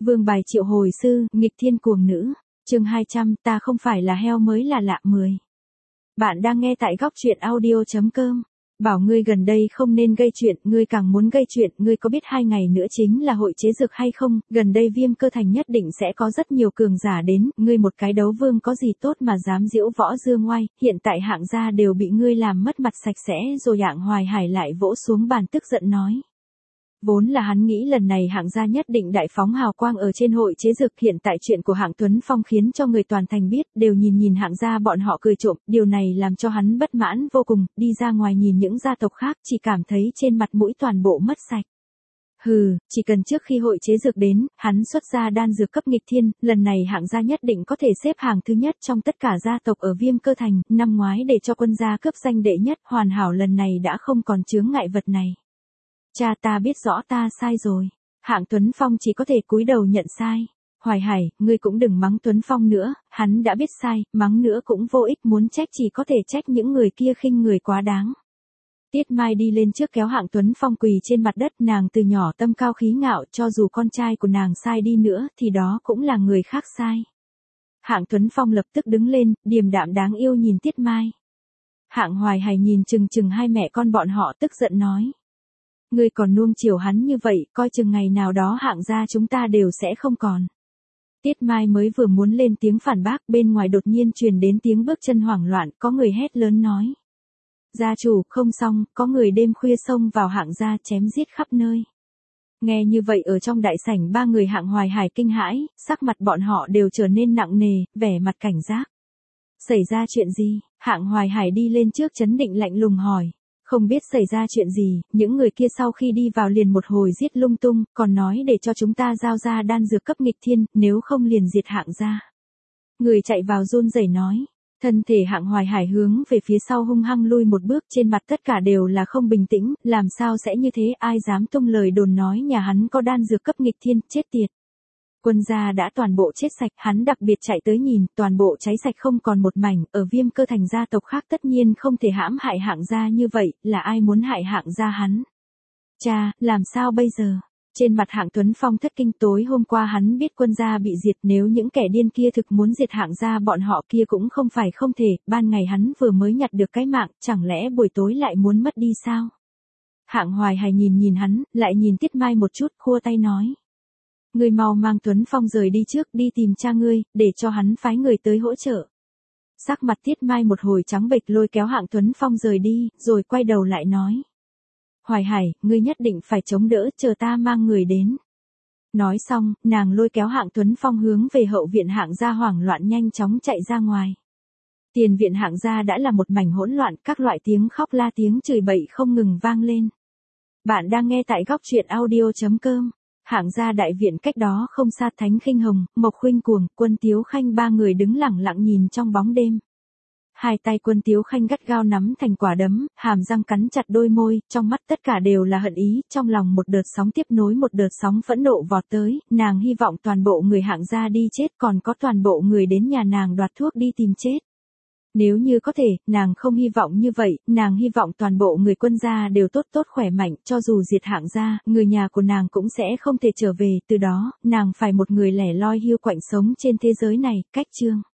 Vương bài triệu hồi sư, nghịch thiên cuồng nữ. Chương 200, ta không phải là heo mới là lạ 10. Bạn đang nghe tại góc truyện audio.com. Bảo ngươi gần đây không nên gây chuyện, ngươi càng muốn gây chuyện, ngươi có biết 2 ngày nữa chính là hội chế dược hay không? Gần đây Viêm Cơ Thành nhất định sẽ có rất nhiều cường giả đến, ngươi một cái đấu vương có gì tốt mà dám diễu võ dương ngoai, hiện tại Hạng gia đều bị ngươi làm mất mặt sạch sẽ rồi. Hạng Hoài Hải lại vỗ xuống bàn tức giận nói. Vốn là hắn nghĩ lần này Hạng gia nhất định đại phóng hào quang ở trên hội chế dược, hiện tại chuyện của Hạng Tuấn Phong khiến cho người toàn thành biết, đều nhìn Hạng gia bọn họ cười trộm, điều này làm cho hắn bất mãn vô cùng, đi ra ngoài nhìn những gia tộc khác chỉ cảm thấy trên mặt mũi toàn bộ mất sạch. Hừ, chỉ cần trước khi hội chế dược đến, hắn xuất ra đan dược cấp nghịch thiên, lần này Hạng gia nhất định có thể xếp hàng thứ nhất trong tất cả gia tộc ở Viêm Cơ Thành, năm ngoái để cho quân gia cướp danh đệ nhất, hoàn hảo lần này đã không còn chướng ngại vật này. Cha, ta biết rõ ta sai rồi. Hạng Tuấn Phong chỉ có thể cúi đầu nhận sai. Hoài Hải, ngươi cũng đừng mắng Tuấn Phong nữa, hắn đã biết sai, mắng nữa cũng vô ích, muốn trách chỉ có thể trách những người kia khinh người quá đáng. Tiết Mai đi lên trước kéo Hạng Tuấn Phong quỳ trên mặt đất, nàng từ nhỏ tâm cao khí ngạo, cho dù con trai của nàng sai đi nữa thì đó cũng là người khác sai. Hạng Tuấn Phong lập tức đứng lên, điềm đạm đáng yêu nhìn Tiết Mai. Hạng Hoài Hải nhìn chừng hai mẹ con bọn họ tức giận nói. Ngươi còn nuông chiều hắn như vậy, coi chừng ngày nào đó Hạng gia chúng ta đều sẽ không còn. Tiết Mai mới vừa muốn lên tiếng phản bác, bên ngoài đột nhiên truyền đến tiếng bước chân hoảng loạn, có người hét lớn nói. Gia chủ, không xong, có người đêm khuya xông vào Hạng gia chém giết khắp nơi. Nghe như vậy ở trong đại sảnh ba người Hạng Hoài Hải kinh hãi, sắc mặt bọn họ đều trở nên nặng nề, vẻ mặt cảnh giác. Xảy ra chuyện gì? Hạng Hoài Hải đi lên trước trấn định lạnh lùng hỏi. Không biết xảy ra chuyện gì, những người kia sau khi đi vào liền một hồi giết lung tung, còn nói để cho chúng ta giao ra đan dược cấp nghịch thiên, nếu không liền diệt Hạng gia. Người chạy vào run rẩy nói, thân thể Hạng Hoài Hải hướng về phía sau hung hăng lui một bước, trên mặt tất cả đều là không bình tĩnh, làm sao sẽ như thế, ai dám tung lời đồn nói nhà hắn có đan dược cấp nghịch thiên, chết tiệt. Quân gia đã toàn bộ chết sạch, hắn đặc biệt chạy tới nhìn, toàn bộ cháy sạch không còn một mảnh, ở Viêm Cơ Thành gia tộc khác tất nhiên không thể hãm hại Hạng gia như vậy, là ai muốn hại Hạng gia hắn? Cha, làm sao bây giờ? Trên mặt Hạng Tuấn Phong thất kinh, tối hôm qua hắn biết quân gia bị diệt, nếu những kẻ điên kia thực muốn diệt Hạng gia bọn họ kia cũng không phải không thể, ban ngày hắn vừa mới nhặt được cái mạng, chẳng lẽ buổi tối lại muốn mất đi sao? Hạng Hoài Hải nhìn hắn, lại nhìn Tiết Mai một chút, khua tay nói. Ngươi mau mang Tuấn Phong rời đi trước, đi tìm cha ngươi, để cho hắn phái người tới hỗ trợ. Sắc mặt Tiết Mai một hồi trắng bệch, lôi kéo Hạng Tuấn Phong rời đi, rồi quay đầu lại nói. Hoài Hải, ngươi nhất định phải chống đỡ, chờ ta mang người đến. Nói xong, nàng lôi kéo Hạng Tuấn Phong hướng về hậu viện Hạng gia hoảng loạn nhanh chóng chạy ra ngoài. Tiền viện Hạng gia đã là một mảnh hỗn loạn, các loại tiếng khóc la tiếng chửi bậy không ngừng vang lên. Bạn đang nghe tại góc truyện audio.com. Hạng gia đại viện cách đó không xa, Thánh Khinh Hồng, Mộc Khuynh Cuồng, Quân Tiếu Khanh ba người đứng lặng lặng nhìn trong bóng đêm. Hai tay Quân Tiếu Khanh gắt gao nắm thành quả đấm, hàm răng cắn chặt đôi môi, trong mắt tất cả đều là hận ý, trong lòng một đợt sóng tiếp nối một đợt sóng phẫn nộ vọt tới, nàng hy vọng toàn bộ người Hạng gia đi chết, còn có toàn bộ người đến nhà nàng đoạt thuốc đi tìm chết. Nếu như có thể, nàng không hy vọng như vậy, nàng hy vọng toàn bộ người quân gia đều tốt tốt khỏe mạnh, cho dù diệt Hạng gia, người nhà của nàng cũng sẽ không thể trở về, từ đó, nàng phải một người lẻ loi hiu quạnh sống trên thế giới này, cách chương.